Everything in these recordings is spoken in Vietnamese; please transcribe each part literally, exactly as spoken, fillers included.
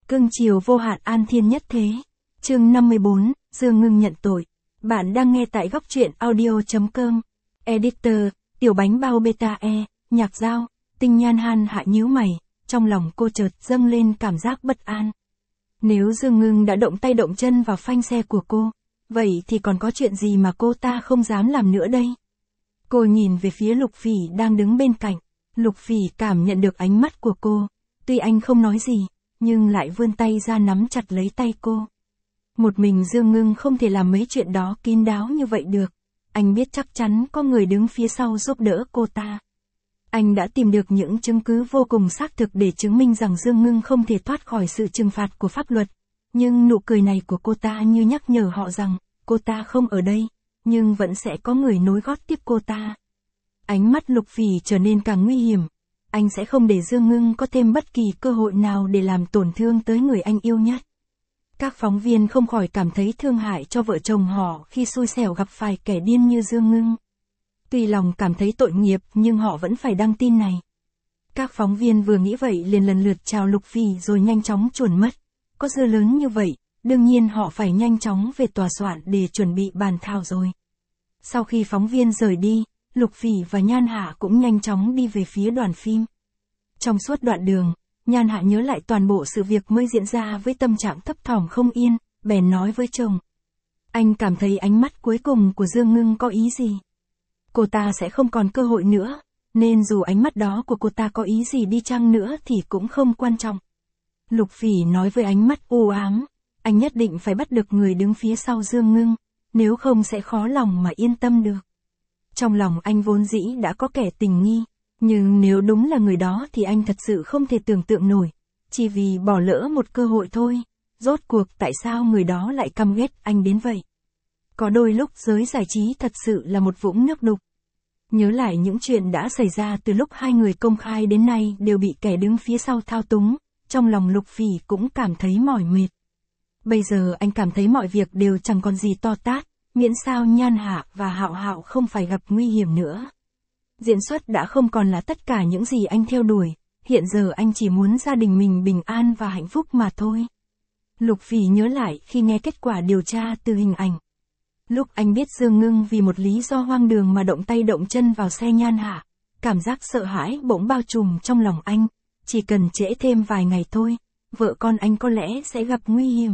Cưng chiều vô hạn an thiên nhất thế. Chương năm mươi bốn, Dương Ngưng nhận tội. Bạn đang nghe tại góc truyện audio.com. Editor, tiểu bánh bao beta e, nhạc dao, Tinh Nhan Han hạ nhíu mày, trong lòng cô chợt dâng lên cảm giác bất an. Nếu Dương Ngưng đã động tay động chân vào phanh xe của cô, vậy thì còn có chuyện gì mà cô ta không dám làm nữa đây? Cô nhìn về phía Lục Phỉ đang đứng bên cạnh. Lục Phỉ cảm nhận được ánh mắt của cô, tuy anh không nói gì, nhưng lại vươn tay ra nắm chặt lấy tay cô. Một mình Dương Ngưng không thể làm mấy chuyện đó kín đáo như vậy được. Anh biết chắc chắn có người đứng phía sau giúp đỡ cô ta. Anh đã tìm được những chứng cứ vô cùng xác thực để chứng minh rằng Dương Ngưng không thể thoát khỏi sự trừng phạt của pháp luật. Nhưng nụ cười này của cô ta như nhắc nhở họ rằng, cô ta không ở đây, nhưng vẫn sẽ có người nối gót tiếp cô ta. Ánh mắt Lục Phỉ trở nên càng nguy hiểm. Anh sẽ không để Dương Ngưng có thêm bất kỳ cơ hội nào để làm tổn thương tới người anh yêu nhất. Các phóng viên không khỏi cảm thấy thương hại cho vợ chồng họ khi xui xẻo gặp phải kẻ điên như Dương Ngưng. Tuy lòng cảm thấy tội nghiệp nhưng họ vẫn phải đăng tin này. Các phóng viên vừa nghĩ vậy liền lần lượt chào Lục Phỉ rồi nhanh chóng chuồn mất. Có dưa lớn như vậy, đương nhiên họ phải nhanh chóng về tòa soạn để chuẩn bị bàn thảo rồi. Sau khi phóng viên rời đi, Lục Phỉ và Nhan Hạ cũng nhanh chóng đi về phía đoàn phim. Trong suốt đoạn đường, Nhan Hạ nhớ lại toàn bộ sự việc mới diễn ra với tâm trạng thấp thỏm không yên, bèn nói với chồng. Anh cảm thấy ánh mắt cuối cùng của Dương Ngưng có ý gì? Cô ta sẽ không còn cơ hội nữa, nên dù ánh mắt đó của cô ta có ý gì đi chăng nữa thì cũng không quan trọng. Lục Phỉ nói với ánh mắt u ám, anh nhất định phải bắt được người đứng phía sau Dương Ngưng, nếu không sẽ khó lòng mà yên tâm được. Trong lòng anh vốn dĩ đã có kẻ tình nghi, nhưng nếu đúng là người đó thì anh thật sự không thể tưởng tượng nổi, chỉ vì bỏ lỡ một cơ hội thôi. Rốt cuộc tại sao người đó lại căm ghét anh đến vậy? Có đôi lúc giới giải trí thật sự là một vũng nước đục. Nhớ lại những chuyện đã xảy ra từ lúc hai người công khai đến nay đều bị kẻ đứng phía sau thao túng, trong lòng Lục Phỉ cũng cảm thấy mỏi mệt. Bây giờ anh cảm thấy mọi việc đều chẳng còn gì to tát, miễn sao Nhan Hạ và Hạo Hạo không phải gặp nguy hiểm nữa. Diễn xuất đã không còn là tất cả những gì anh theo đuổi, hiện giờ anh chỉ muốn gia đình mình bình an và hạnh phúc mà thôi. Lục Phỉ nhớ lại khi nghe kết quả điều tra từ hình ảnh. Lúc anh biết Dương Ngưng vì một lý do hoang đường mà động tay động chân vào xe Nhan Hạ, cảm giác sợ hãi bỗng bao trùm trong lòng anh, chỉ cần trễ thêm vài ngày thôi, vợ con anh có lẽ sẽ gặp nguy hiểm.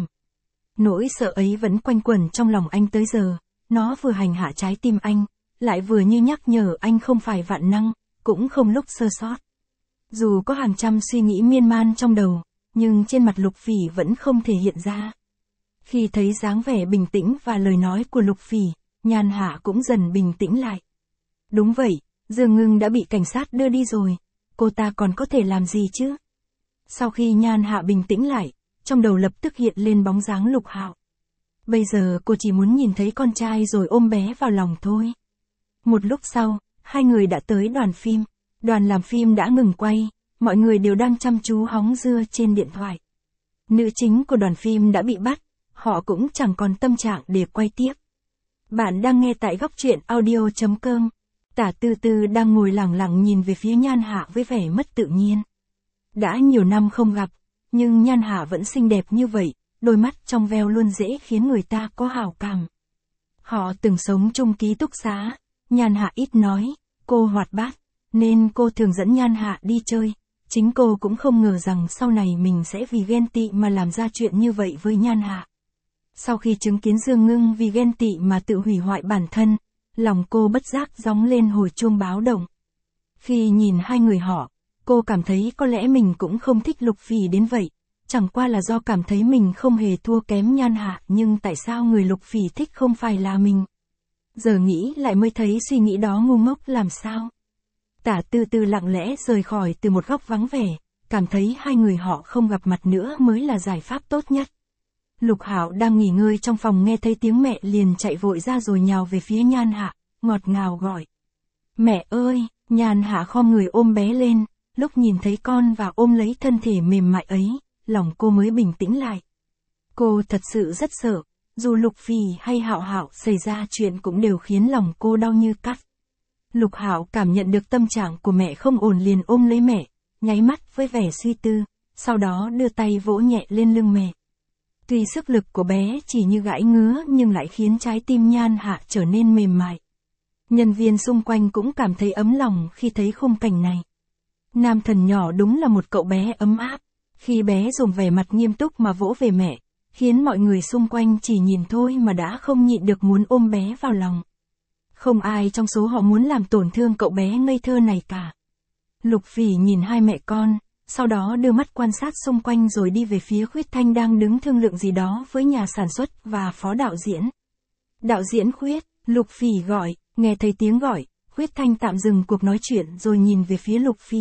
Nỗi sợ ấy vẫn quanh quẩn trong lòng anh tới giờ, nó vừa hành hạ trái tim anh, lại vừa như nhắc nhở anh không phải vạn năng, cũng không lúc sơ sót. Dù có hàng trăm suy nghĩ miên man trong đầu, nhưng trên mặt Lục Phỉ vẫn không thể hiện ra. Khi thấy dáng vẻ bình tĩnh và lời nói của Lục Phỉ, Nhan Hạ cũng dần bình tĩnh lại. Đúng vậy, Dương Ngưng đã bị cảnh sát đưa đi rồi, cô ta còn có thể làm gì chứ? Sau khi Nhan Hạ bình tĩnh lại, trong đầu lập tức hiện lên bóng dáng Lục Hạo. Bây giờ cô chỉ muốn nhìn thấy con trai rồi ôm bé vào lòng thôi. Một lúc sau, hai người đã tới đoàn phim. Đoàn làm phim đã ngừng quay, mọi người đều đang chăm chú hóng dưa trên điện thoại. Nữ chính của đoàn phim đã bị bắt, họ cũng chẳng còn tâm trạng để quay tiếp. Bạn đang nghe tại góc truyện audio.com. Tả Tư Tư đang ngồi lẳng lặng nhìn về phía Nhan Hạ với vẻ mất tự nhiên. Đã nhiều năm không gặp, nhưng Nhan Hạ vẫn xinh đẹp như vậy, đôi mắt trong veo luôn dễ khiến người ta có hảo cảm. Họ từng sống chung ký túc xá, Nhan Hạ ít nói, cô hoạt bát, nên cô thường dẫn Nhan Hạ đi chơi. Chính cô cũng không ngờ rằng sau này mình sẽ vì ghen tị mà làm ra chuyện như vậy với Nhan Hạ. Sau khi chứng kiến Dương Ngưng vì ghen tị mà tự hủy hoại bản thân, lòng cô bất giác gióng lên hồi chuông báo động. Khi nhìn hai người họ, cô cảm thấy có lẽ mình cũng không thích Lục Phỉ đến vậy, chẳng qua là do cảm thấy mình không hề thua kém Nhan Hạ, nhưng tại sao người Lục Phỉ thích không phải là mình? Giờ nghĩ lại mới thấy suy nghĩ đó ngu ngốc làm sao. Tả Tư Tư lặng lẽ rời khỏi từ một góc vắng vẻ, cảm thấy hai người họ không gặp mặt nữa mới là giải pháp tốt nhất. Lục Hạo đang nghỉ ngơi trong phòng nghe thấy tiếng mẹ liền chạy vội ra rồi nhào về phía Nhan Hạ, ngọt ngào gọi. Mẹ ơi! Nhan Hạ khom người ôm bé lên, lúc nhìn thấy con và ôm lấy thân thể mềm mại ấy, lòng cô mới bình tĩnh lại. Cô thật sự rất sợ, dù Lục Phỉ hay Hạo Hạo xảy ra chuyện cũng đều khiến lòng cô đau như cắt. Lục Hạo cảm nhận được tâm trạng của mẹ không ổn liền ôm lấy mẹ, nháy mắt với vẻ suy tư, sau đó đưa tay vỗ nhẹ lên lưng mẹ. Tuy sức lực của bé chỉ như gãi ngứa nhưng lại khiến trái tim Nhan Hạ trở nên mềm mại. Nhân viên xung quanh cũng cảm thấy ấm lòng khi thấy khung cảnh này. Nam thần nhỏ đúng là một cậu bé ấm áp. Khi bé dùng vẻ mặt nghiêm túc mà vỗ về mẹ, khiến mọi người xung quanh chỉ nhìn thôi mà đã không nhịn được muốn ôm bé vào lòng. Không ai trong số họ muốn làm tổn thương cậu bé ngây thơ này cả. Lục Phỉ nhìn hai mẹ con, sau đó đưa mắt quan sát xung quanh rồi đi về phía Khuyết Thanh đang đứng thương lượng gì đó với nhà sản xuất và phó đạo diễn. Đạo diễn Khuyết, Lục Phỉ gọi, nghe thấy tiếng gọi, Khuyết Thanh tạm dừng cuộc nói chuyện rồi nhìn về phía Lục Phỉ.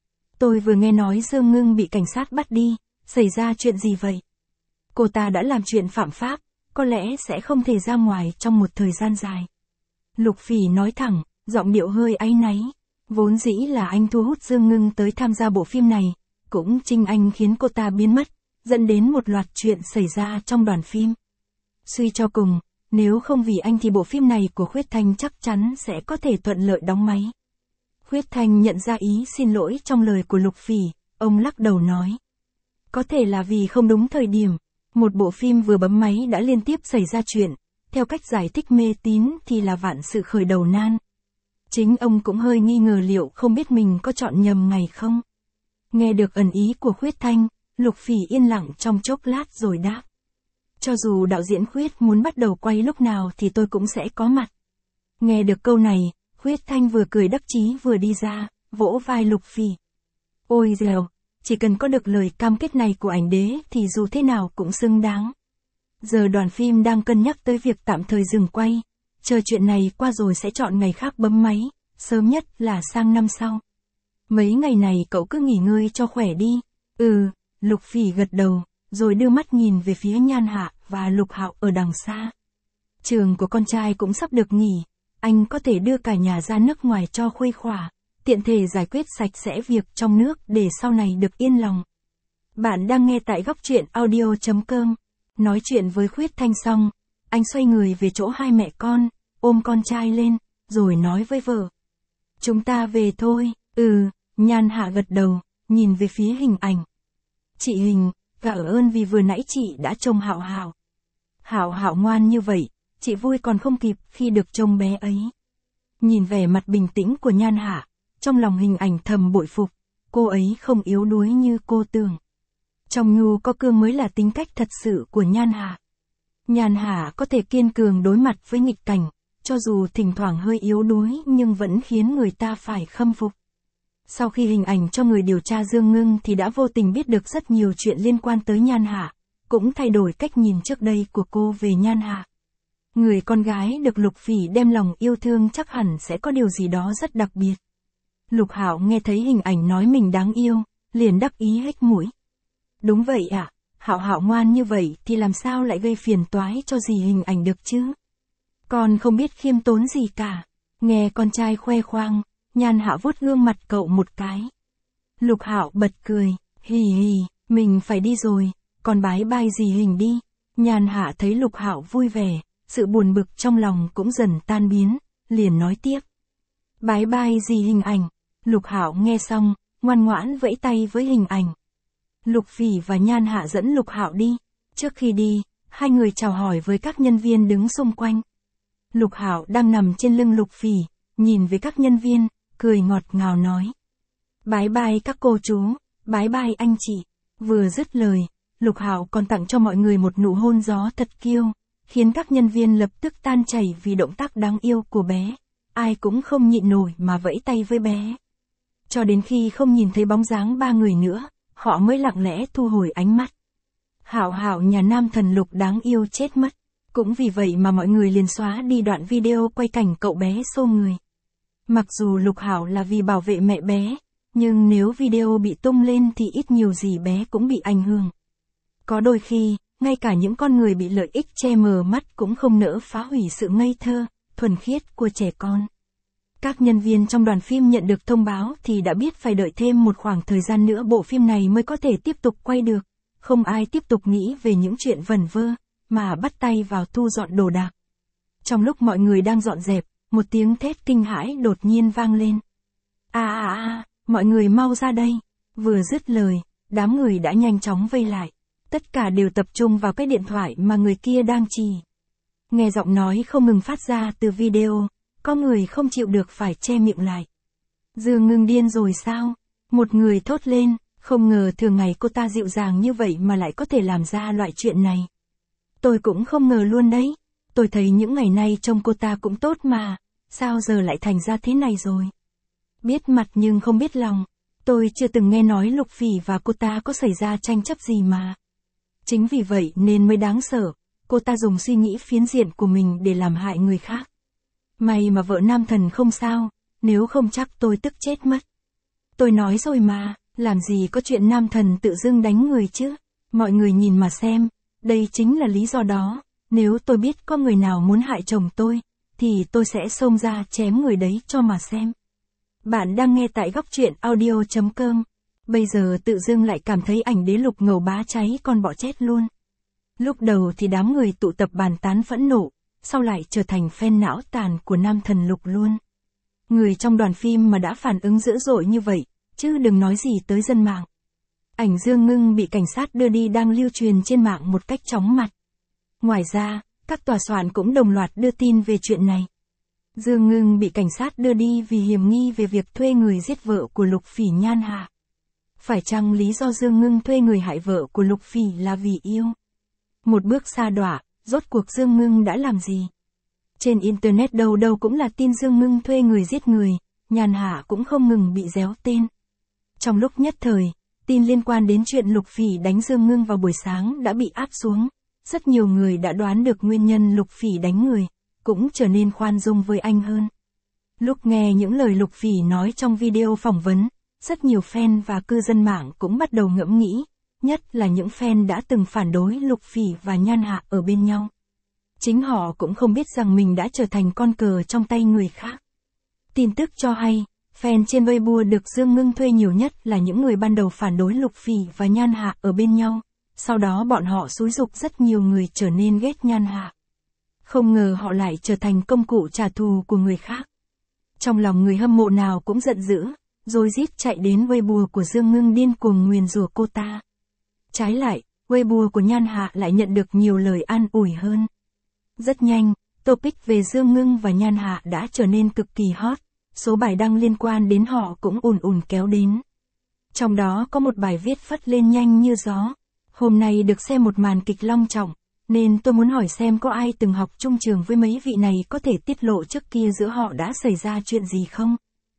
Tôi vừa nghe nói Dương Ngưng bị cảnh sát bắt đi, xảy ra chuyện gì vậy? Cô ta đã làm chuyện phạm pháp, có lẽ sẽ không thể ra ngoài trong một thời gian dài. Lục Phỉ nói thẳng, giọng điệu hơi áy náy. Vốn dĩ là anh thu hút Dương Ngưng tới tham gia bộ phim này, cũng chính anh khiến cô ta biến mất, dẫn đến một loạt chuyện xảy ra trong đoàn phim. Suy cho cùng, nếu không vì anh thì bộ phim này của Khuyết Thanh chắc chắn sẽ có thể thuận lợi đóng máy. Khuyết Thanh nhận ra ý xin lỗi trong lời của Lục Phỉ, ông lắc đầu nói. Có thể là vì không đúng thời điểm, một bộ phim vừa bấm máy đã liên tiếp xảy ra chuyện, theo cách giải thích mê tín thì là vạn sự khởi đầu nan. Chính ông cũng hơi nghi ngờ liệu không biết mình có chọn nhầm ngày không. Nghe được ẩn ý của Khuyết Thanh, Lục Phỉ yên lặng trong chốc lát rồi đáp. Cho dù đạo diễn Khuyết muốn bắt đầu quay lúc nào thì tôi cũng sẽ có mặt. Nghe được câu này, Khuyết Thanh vừa cười đắc chí vừa đi ra, vỗ vai Lục Phỉ. Ôi dèo, chỉ cần có được lời cam kết này của ảnh đế thì dù thế nào cũng xứng đáng. Giờ đoàn phim đang cân nhắc tới việc tạm thời dừng quay, chờ chuyện này qua rồi sẽ chọn ngày khác bấm máy, sớm nhất là sang năm sau. Mấy ngày này cậu cứ nghỉ ngơi cho khỏe đi. Ừ, Lục Phỉ gật đầu, rồi đưa mắt nhìn về phía Nhan Hạ và Lục Hạo ở đằng xa. Trường của con trai cũng sắp được nghỉ, anh có thể đưa cả nhà ra nước ngoài cho khuây khỏa, tiện thể giải quyết sạch sẽ việc trong nước để sau này được yên lòng. Bạn đang nghe tại góc truyện audio chấm com. Nói chuyện với Khuyết Thanh xong, anh xoay người về chỗ hai mẹ con, ôm con trai lên, rồi nói với vợ. Chúng ta về thôi. Ừ, Nhan Hạ gật đầu, nhìn về phía Hình Ảnh. Chị Hình, cảm ơn vì vừa nãy chị đã trông Hạo Hạo. Hạo Hạo ngoan như vậy, chị vui còn không kịp khi được trông bé ấy. Nhìn vẻ mặt bình tĩnh của Nhan Hạ, trong lòng Hình Ảnh thầm bội phục, cô ấy không yếu đuối như cô tưởng. Trong nhu có cương mới là tính cách thật sự của Nhan Hạ. Nhan Hạ có thể kiên cường đối mặt với nghịch cảnh, cho dù thỉnh thoảng hơi yếu đuối nhưng vẫn khiến người ta phải khâm phục. Sau khi Hình Ảnh cho người điều tra Dương Ngưng thì đã vô tình biết được rất nhiều chuyện liên quan tới Nhan Hạ, cũng thay đổi cách nhìn trước đây của cô về Nhan Hạ. Người con gái được Lục Phỉ đem lòng yêu thương chắc hẳn sẽ có điều gì đó rất đặc biệt. Lục Hạo nghe thấy Hình Ảnh nói mình đáng yêu, liền đắc ý hếch mũi. Đúng vậy ạ, à, Hạo Hạo ngoan như vậy thì làm sao lại gây phiền toái cho dì Hình Ảnh được chứ? Con không biết khiêm tốn gì cả. Nghe con trai khoe khoang, Nhan Hạ vuốt gương mặt cậu một cái. Lục Hạo bật cười, hì hì, mình phải đi rồi, con bái bai dì Hình đi. Nhan Hạ thấy Lục Hạo vui vẻ, sự buồn bực trong lòng cũng dần tan biến, liền nói tiếp. Bái bai dì Hình Ảnh. Lục Hạo nghe xong, ngoan ngoãn vẫy tay với Hình Ảnh. Lục Phỉ và Nhan Hạ dẫn Lục Hạo đi. Trước khi đi, hai người chào hỏi với các nhân viên đứng xung quanh. Lục Hạo đang nằm trên lưng Lục Phỉ, nhìn với các nhân viên, cười ngọt ngào nói. Bái bai các cô chú, bái bai anh chị. Vừa dứt lời, Lục Hạo còn tặng cho mọi người một nụ hôn gió thật kiêu, khiến các nhân viên lập tức tan chảy vì động tác đáng yêu của bé. Ai cũng không nhịn nổi mà vẫy tay với bé. Cho đến khi không nhìn thấy bóng dáng ba người nữa, họ mới lặng lẽ thu hồi ánh mắt. Hạo Hạo nhà nam thần Lục đáng yêu chết mất. Cũng vì vậy mà mọi người liền xóa đi đoạn video quay cảnh cậu bé xô người. Mặc dù Lục Hạo là vì bảo vệ mẹ bé, nhưng nếu video bị tung lên thì ít nhiều gì bé cũng bị ảnh hưởng. Có đôi khi, ngay cả những con người bị lợi ích che mờ mắt cũng không nỡ phá hủy sự ngây thơ, thuần khiết của trẻ con. Các nhân viên trong đoàn phim nhận được thông báo thì đã biết phải đợi thêm một khoảng thời gian nữa bộ phim này mới có thể tiếp tục quay được. Không ai tiếp tục nghĩ về những chuyện vẩn vơ, mà bắt tay vào thu dọn đồ đạc. Trong lúc mọi người đang dọn dẹp, một tiếng thét kinh hãi đột nhiên vang lên. À à à, mọi người mau ra đây. Vừa dứt lời, đám người đã nhanh chóng vây lại. Tất cả đều tập trung vào cái điện thoại mà người kia đang chì. Nghe giọng nói không ngừng phát ra từ video, có người không chịu được phải che miệng lại. Dương Ngưng điên rồi sao? Một người thốt lên, không ngờ thường ngày cô ta dịu dàng như vậy mà lại có thể làm ra loại chuyện này. Tôi cũng không ngờ luôn đấy. Tôi thấy những ngày nay trông cô ta cũng tốt mà, sao giờ lại thành ra thế này rồi? Biết mặt nhưng không biết lòng. Tôi chưa từng nghe nói Lục Phỉ và cô ta có xảy ra tranh chấp gì mà. Chính vì vậy nên mới đáng sợ, cô ta dùng suy nghĩ phiến diện của mình để làm hại người khác. May mà vợ nam thần không sao, nếu không chắc tôi tức chết mất. Tôi nói rồi mà, làm gì có chuyện nam thần tự dưng đánh người chứ. Mọi người nhìn mà xem, đây chính là lý do đó. Nếu tôi biết có người nào muốn hại chồng tôi, thì tôi sẽ xông ra chém người đấy cho mà xem. Bạn đang nghe tại góc truyện audio chấm com. Bây giờ tự dưng lại cảm thấy ảnh đế Lục ngầu bá cháy con bọ chết luôn. Lúc đầu thì đám người tụ tập bàn tán phẫn nộ, sau lại trở thành fan não tàn của nam thần Lục luôn. Người trong đoàn phim mà đã phản ứng dữ dội như vậy, chứ đừng nói gì tới dân mạng. Ảnh Dương Ngưng bị cảnh sát đưa đi đang lưu truyền trên mạng một cách chóng mặt. Ngoài ra, các tòa soạn cũng đồng loạt đưa tin về chuyện này. Dương Ngưng bị cảnh sát đưa đi vì hiểm nghi về việc thuê người giết vợ của Lục Phỉ Nhan Hạ. Phải chăng lý do Dương Ngưng thuê người hại vợ của Lục Phỉ là vì yêu? Một bước xa đọa, rốt cuộc Dương Ngưng đã làm gì? Trên Internet đâu đâu cũng là tin Dương Ngưng thuê người giết người, Nhan Hạ cũng không ngừng bị réo tên. Trong lúc nhất thời, tin liên quan đến chuyện Lục Phỉ đánh Dương Ngưng vào buổi sáng đã bị áp xuống. Rất nhiều người đã đoán được nguyên nhân Lục Phỉ đánh người, cũng trở nên khoan dung với anh hơn. Lúc nghe những lời Lục Phỉ nói trong video phỏng vấn, rất nhiều fan và cư dân mạng cũng bắt đầu ngẫm nghĩ, nhất là những fan đã từng phản đối Lục Phỉ và Nhan Hạ ở bên nhau. Chính họ cũng không biết rằng mình đã trở thành con cờ trong tay người khác. Tin tức cho hay, fan trên Weibo được Dương Ngưng thuê nhiều nhất là những người ban đầu phản đối Lục Phỉ và Nhan Hạ ở bên nhau. Sau đó bọn họ xúi giục rất nhiều người trở nên ghét Nhan Hạ. Không ngờ họ lại trở thành công cụ trả thù của người khác. Trong lòng người hâm mộ nào cũng giận dữ, rồi rít chạy đến Weibo của Dương Ngưng điên cuồng nguyền rủa cô ta. Trái lại, Weibo của Nhan Hạ lại nhận được nhiều lời an ủi hơn. Rất nhanh, topic về Dương Ngưng và Nhan Hạ đã trở nên cực kỳ hot, số bài đăng liên quan đến họ cũng ùn ùn kéo đến. Trong đó có một bài viết phất lên nhanh như gió. Hôm nay được xem một màn kịch long trọng, nên tôi muốn hỏi xem có ai từng học chung trường với mấy vị này có thể tiết lộ trước kia giữa họ đã xảy ra chuyện gì không?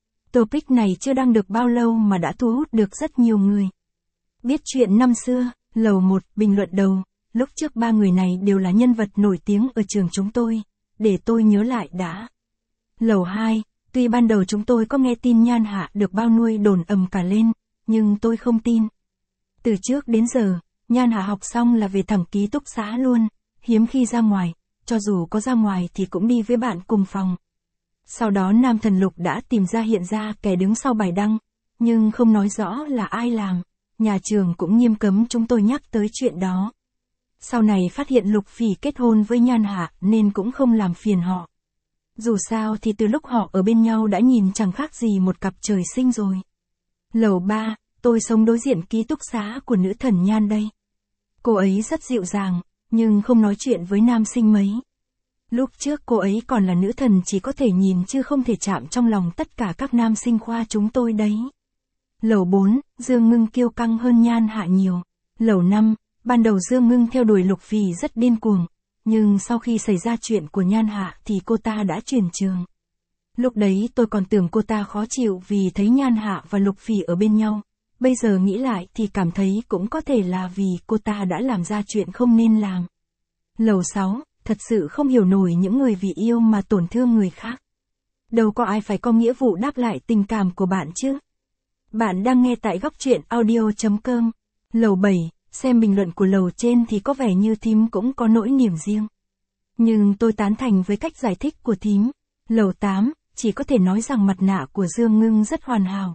Topic này chưa đăng được bao lâu mà đã thu hút được rất nhiều người. Biết chuyện năm xưa, lầu một, bình luận đầu, lúc trước ba người này đều là nhân vật nổi tiếng ở trường chúng tôi, để tôi nhớ lại đã. Lầu hai, tuy ban đầu chúng tôi có nghe tin Nhan Hạ được bao nuôi đồn ầm cả lên, nhưng tôi không tin. Từ trước đến giờ, Nhan Hạ học xong là về thẳng ký túc xá luôn, hiếm khi ra ngoài, cho dù có ra ngoài thì cũng đi với bạn cùng phòng. Sau đó nam thần Lục đã tìm ra hiện ra kẻ đứng sau bài đăng, nhưng không nói rõ là ai làm, nhà trường cũng nghiêm cấm chúng tôi nhắc tới chuyện đó. Sau này phát hiện Lục Phỉ kết hôn với Nhan Hạ nên cũng không làm phiền họ. Dù sao thì từ lúc họ ở bên nhau đã nhìn chẳng khác gì một cặp trời sinh rồi. Lầu ba, tôi sống đối diện ký túc xá của nữ thần Nhan đây. Cô ấy rất dịu dàng, nhưng không nói chuyện với nam sinh mấy. Lúc trước cô ấy còn là nữ thần chỉ có thể nhìn chứ không thể chạm trong lòng tất cả các nam sinh khoa chúng tôi đấy. Lầu bốn, Dương Ngưng kiêu căng hơn Nhan Hạ nhiều. Lầu năm, ban đầu Dương Ngưng theo đuổi Lục Phỉ rất điên cuồng, nhưng sau khi xảy ra chuyện của Nhan Hạ thì cô ta đã chuyển trường. Lúc đấy tôi còn tưởng cô ta khó chịu vì thấy Nhan Hạ và Lục Phỉ ở bên nhau. Bây giờ nghĩ lại thì cảm thấy cũng có thể là vì cô ta đã làm ra chuyện không nên làm. Lầu sáu, thật sự không hiểu nổi những người vì yêu mà tổn thương người khác. Đâu có ai phải có nghĩa vụ đáp lại tình cảm của bạn chứ. Bạn đang nghe tại góc truyện audio chấm com. Lầu bảy, xem bình luận của lầu trên thì có vẻ như thím cũng có nỗi niềm riêng. Nhưng tôi tán thành với cách giải thích của thím. Lầu tám, chỉ có thể nói rằng mặt nạ của Dương Ngưng rất hoàn hảo.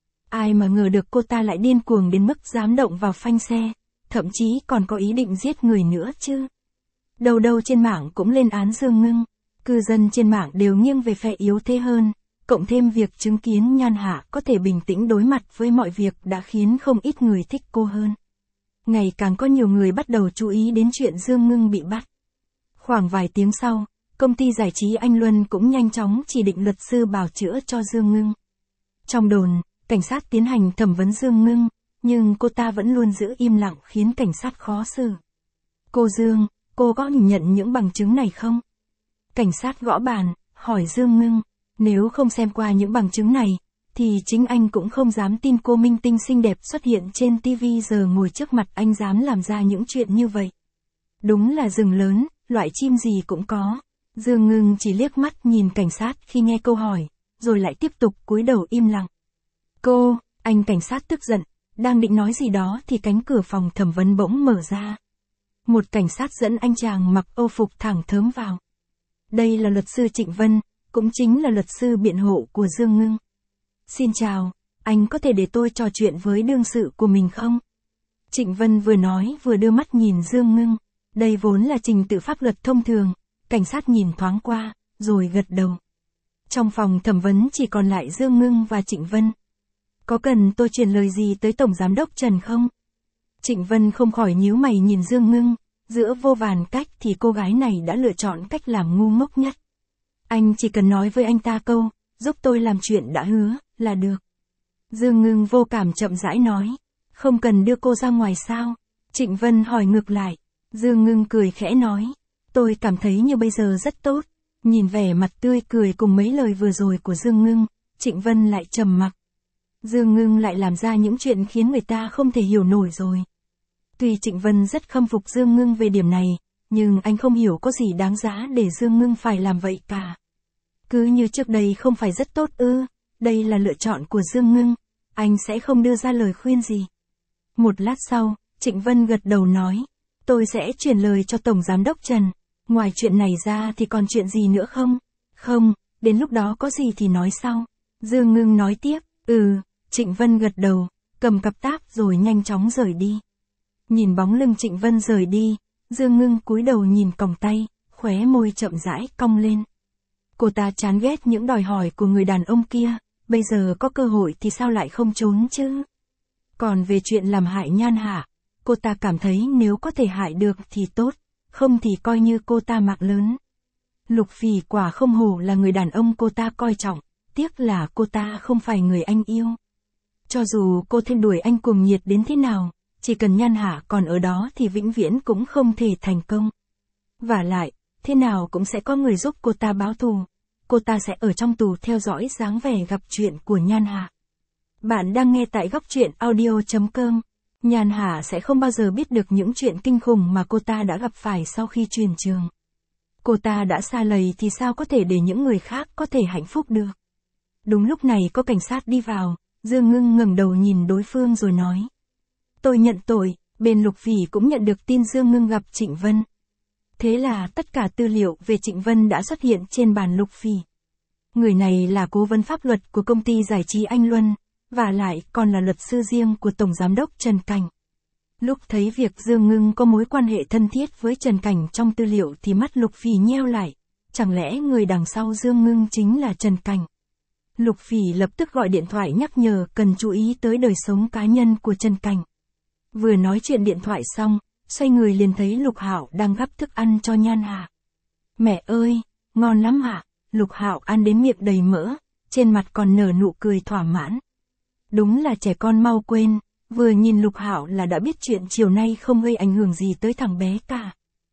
Ai mà ngờ được cô ta lại điên cuồng đến mức dám động vào phanh xe, thậm chí còn có ý định giết người nữa chứ. Đâu đâu trên mạng cũng lên án Dương Ngưng, cư dân trên mạng đều nghiêng về phe yếu thế hơn, cộng thêm việc chứng kiến Nhan Hạ có thể bình tĩnh đối mặt với mọi việc đã khiến không ít người thích cô hơn. Ngày càng có nhiều người bắt đầu chú ý đến chuyện Dương Ngưng bị bắt. Khoảng vài tiếng sau, công ty giải trí Anh Luân cũng nhanh chóng chỉ định luật sư bào chữa cho Dương Ngưng. Trong đồn, cảnh sát tiến hành thẩm vấn Dương Ngưng, nhưng cô ta vẫn luôn giữ im lặng khiến cảnh sát khó xử. Cô Dương, cô có nhìn nhận những bằng chứng này không? Cảnh sát gõ bàn, hỏi Dương Ngưng, nếu không xem qua những bằng chứng này, thì chính anh cũng không dám tin cô minh tinh xinh đẹp xuất hiện trên ti vi giờ ngồi trước mặt anh dám làm ra những chuyện như vậy. Đúng là rừng lớn, loại chim gì cũng có. Dương Ngưng chỉ liếc mắt nhìn cảnh sát khi nghe câu hỏi, rồi lại tiếp tục cúi đầu im lặng. Cô, anh cảnh sát tức giận, đang định nói gì đó thì cánh cửa phòng thẩm vấn bỗng mở ra. Một cảnh sát dẫn anh chàng mặc âu phục thẳng thớm vào. Đây là luật sư Trịnh Vân, cũng chính là luật sư biện hộ của Dương Ngưng. Xin chào, anh có thể để tôi trò chuyện với đương sự của mình không? Trịnh Vân vừa nói vừa đưa mắt nhìn Dương Ngưng. Đây vốn là trình tự pháp luật thông thường, cảnh sát nhìn thoáng qua, rồi gật đầu. Trong phòng thẩm vấn chỉ còn lại Dương Ngưng và Trịnh Vân. Có cần tôi truyền lời gì tới Tổng Giám đốc Trần không? Trịnh Vân không khỏi nhíu mày nhìn Dương Ngưng, giữa vô vàn cách thì cô gái này đã lựa chọn cách làm ngu ngốc nhất. Anh chỉ cần nói với anh ta câu, giúp tôi làm chuyện đã hứa, là được. Dương Ngưng vô cảm chậm rãi nói, không cần đưa cô ra ngoài sao? Trịnh Vân hỏi ngược lại. Dương Ngưng cười khẽ nói, tôi cảm thấy như bây giờ rất tốt. Nhìn vẻ mặt tươi cười cùng mấy lời vừa rồi của Dương Ngưng, Trịnh Vân lại trầm mặc. Dương Ngưng lại làm ra những chuyện khiến người ta không thể hiểu nổi rồi. Tuy Trịnh Vân rất khâm phục Dương Ngưng về điểm này, nhưng anh không hiểu có gì đáng giá để Dương Ngưng phải làm vậy cả. Cứ như trước đây không phải rất tốt ư, đây là lựa chọn của Dương Ngưng, anh sẽ không đưa ra lời khuyên gì. Một lát sau, Trịnh Vân gật đầu nói, tôi sẽ chuyển lời cho Tổng Giám đốc Trần, ngoài chuyện này ra thì còn chuyện gì nữa không? Không, đến lúc đó có gì thì nói sau. Dương Ngưng nói tiếp, ừ, Trịnh Vân gật đầu, cầm cặp táp rồi nhanh chóng rời đi. Nhìn bóng lưng Trịnh Vân rời đi, Dương Ngưng cúi đầu nhìn còng tay, khóe môi chậm rãi cong lên. Cô ta chán ghét những đòi hỏi của người đàn ông kia, bây giờ có cơ hội thì sao lại không trốn chứ? Còn về chuyện làm hại Nhan Hạ, cô ta cảm thấy nếu có thể hại được thì tốt, không thì coi như cô ta mạng lớn. Lục Phỉ quả không hổ là người đàn ông cô ta coi trọng, tiếc là cô ta không phải người anh yêu. Cho dù cô thêm đuổi anh cuồng nhiệt đến thế nào, chỉ cần Nhan Hạ còn ở đó thì vĩnh viễn cũng không thể thành công. Vả lại, thế nào cũng sẽ có người giúp cô ta báo thù. Cô ta sẽ ở trong tù theo dõi dáng vẻ gặp chuyện của Nhan Hạ. Bạn đang nghe tại góc truyện audio chấm com. Nhan Hạ sẽ không bao giờ biết được những chuyện kinh khủng mà cô ta đã gặp phải sau khi chuyển trường. Cô ta đã xa lầy thì sao có thể để những người khác có thể hạnh phúc được. Đúng lúc này có cảnh sát đi vào, Dương Ngưng ngẩng đầu nhìn đối phương rồi nói. Tôi nhận tội, bên Lục Phỉ cũng nhận được tin Dương Ngưng gặp Trịnh Vân. Thế là tất cả tư liệu về Trịnh Vân đã xuất hiện trên bàn Lục Phỉ. Người này là cố vấn pháp luật của công ty giải trí Anh Luân, và lại còn là luật sư riêng của Tổng Giám đốc Trần Cảnh. Lúc thấy việc Dương Ngưng có mối quan hệ thân thiết với Trần Cảnh trong tư liệu thì mắt Lục Phỉ nheo lại, chẳng lẽ người đằng sau Dương Ngưng chính là Trần Cảnh. Lục Phỉ lập tức gọi điện thoại nhắc nhở cần chú ý tới đời sống cá nhân của Trần Cảnh. Vừa nói chuyện điện thoại xong, xoay người liền thấy Lục Hạo đang gắp thức ăn cho Nhan Hạ. Mẹ ơi, ngon lắm ạ. Lục Hạo ăn đến miệng đầy mỡ, trên mặt còn nở nụ cười thỏa mãn. Đúng là trẻ con mau quên, vừa nhìn Lục Hạo là đã biết chuyện chiều nay không gây ảnh hưởng gì tới thằng bé cả.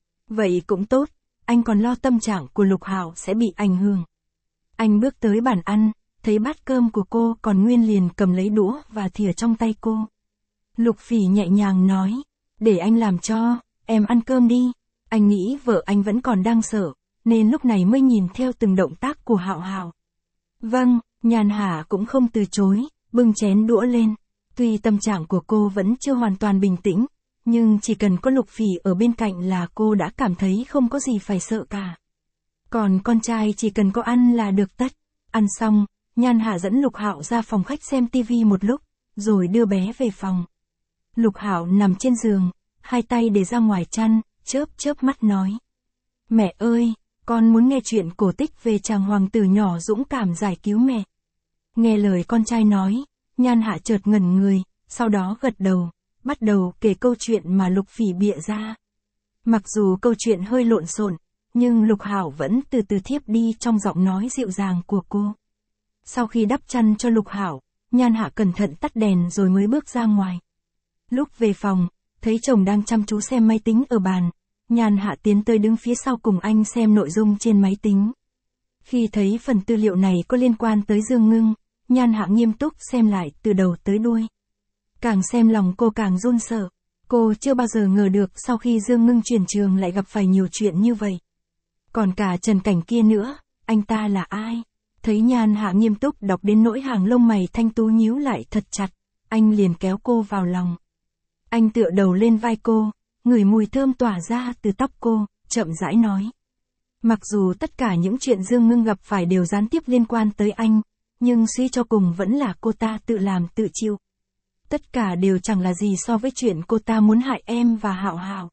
Vậy cũng tốt, anh còn lo tâm trạng của Lục Hạo sẽ bị ảnh hưởng. Anh bước tới bàn ăn, thấy bát cơm của cô còn nguyên liền cầm lấy đũa và thìa trong tay cô. Lục Phỉ nhẹ nhàng nói, để anh làm cho, em ăn cơm đi. Anh nghĩ vợ anh vẫn còn đang sợ, nên lúc này mới nhìn theo từng động tác của Hạo Hạo. Vâng, Nhan Hạ cũng không từ chối, bưng chén đũa lên. Tuy tâm trạng của cô vẫn chưa hoàn toàn bình tĩnh, nhưng chỉ cần có Lục Phỉ ở bên cạnh là cô đã cảm thấy không có gì phải sợ cả. Còn con trai chỉ cần có ăn là được tất. Ăn xong, Nhan Hạ dẫn Lục Hạo ra phòng khách xem tivi một lúc, rồi đưa bé về phòng. Lục Hạo nằm trên giường, hai tay để ra ngoài chăn, chớp chớp mắt nói. Mẹ ơi, Con muốn nghe chuyện cổ tích về chàng hoàng tử nhỏ dũng cảm giải cứu mẹ. Nghe lời con trai nói, Nhan Hạ chợt ngẩn người, sau đó gật đầu, bắt đầu kể câu chuyện mà Lục Phỉ bịa ra. Mặc dù câu chuyện hơi lộn xộn, nhưng Lục Hảo vẫn từ từ thiếp đi trong giọng nói dịu dàng của cô. Sau khi đắp chăn cho Lục Hảo, Nhan Hạ cẩn thận tắt đèn rồi mới bước ra ngoài. Lúc về phòng, thấy chồng đang chăm chú xem máy tính ở bàn, Nhan Hạ tiến tới đứng phía sau cùng anh xem nội dung trên máy tính. Khi thấy phần tư liệu này có liên quan tới Dương Ngưng, Nhan Hạ nghiêm túc xem lại từ đầu tới đuôi. Càng xem lòng cô càng run sợ, cô chưa bao giờ ngờ được sau khi Dương Ngưng chuyển trường lại gặp phải nhiều chuyện như vậy. Còn cả Trần Cảnh kia nữa, anh ta là ai? Thấy Nhan Hạ nghiêm túc đọc đến nỗi hàng lông mày thanh tú nhíu lại thật chặt, anh liền kéo cô vào lòng. Anh tựa đầu lên vai cô, ngửi mùi thơm tỏa ra từ tóc cô, chậm rãi nói. Mặc dù tất cả những chuyện Dương Ngưng gặp phải đều gián tiếp liên quan tới anh, nhưng suy cho cùng vẫn là cô ta tự làm tự chịu. Tất cả đều chẳng là gì so với chuyện cô ta muốn hại em và Hạo Hạo.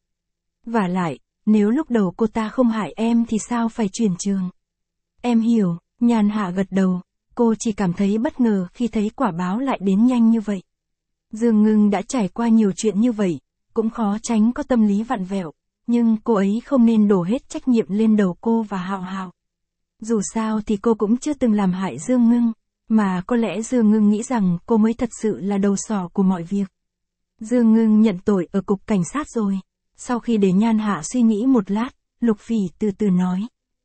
Vả lại, nếu lúc đầu cô ta không hại em thì sao phải chuyển trường? Em hiểu, Nhan Hạ gật đầu, cô chỉ cảm thấy bất ngờ khi thấy quả báo lại đến nhanh như vậy. Dương Ngưng đã trải qua nhiều chuyện như vậy, cũng khó tránh có tâm lý vặn vẹo, nhưng cô ấy không nên đổ hết trách nhiệm lên đầu cô và Hạo Hạo. Dù sao thì cô cũng chưa từng làm hại Dương Ngưng, mà có lẽ Dương Ngưng nghĩ rằng cô mới thật sự là đầu sỏ của mọi việc. Dương Ngưng nhận tội ở cục cảnh sát rồi. Sau khi để Nhan Hạ suy nghĩ một lát, Lục Phỉ từ từ nói.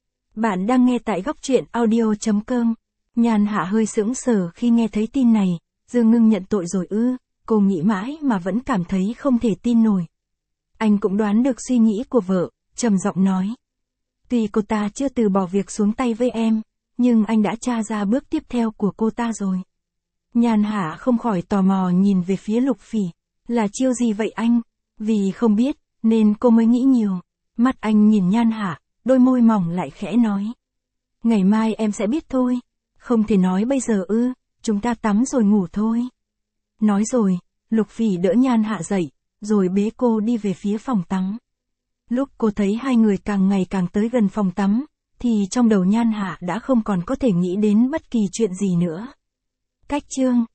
Bạn đang nghe tại góc truyện audio chấm com. Nhan Hạ hơi sững sờ khi nghe thấy tin này, Dương Ngưng nhận tội rồi ư, cô nghĩ mãi mà vẫn cảm thấy không thể tin nổi. Anh cũng đoán được suy nghĩ của vợ, trầm giọng nói. Tuy cô ta chưa từ bỏ việc xuống tay với em, nhưng anh đã tra ra bước tiếp theo của cô ta rồi. Nhan Hạ không khỏi tò mò nhìn về phía Lục Phỉ, là chiêu gì vậy anh? Vì không biết, nên cô mới nghĩ nhiều. Mắt anh nhìn Nhan Hạ, đôi môi mỏng lại khẽ nói. Ngày mai em sẽ biết thôi. Không thể nói bây giờ ư, chúng ta tắm rồi ngủ thôi. Nói rồi, Lục Phỉ đỡ Nhan Hạ dậy, rồi bế cô đi về phía phòng tắm. Lúc cô thấy hai người càng ngày càng tới gần phòng tắm, thì trong đầu Nhan Hạ đã không còn có thể nghĩ đến bất kỳ chuyện gì nữa. Cách chương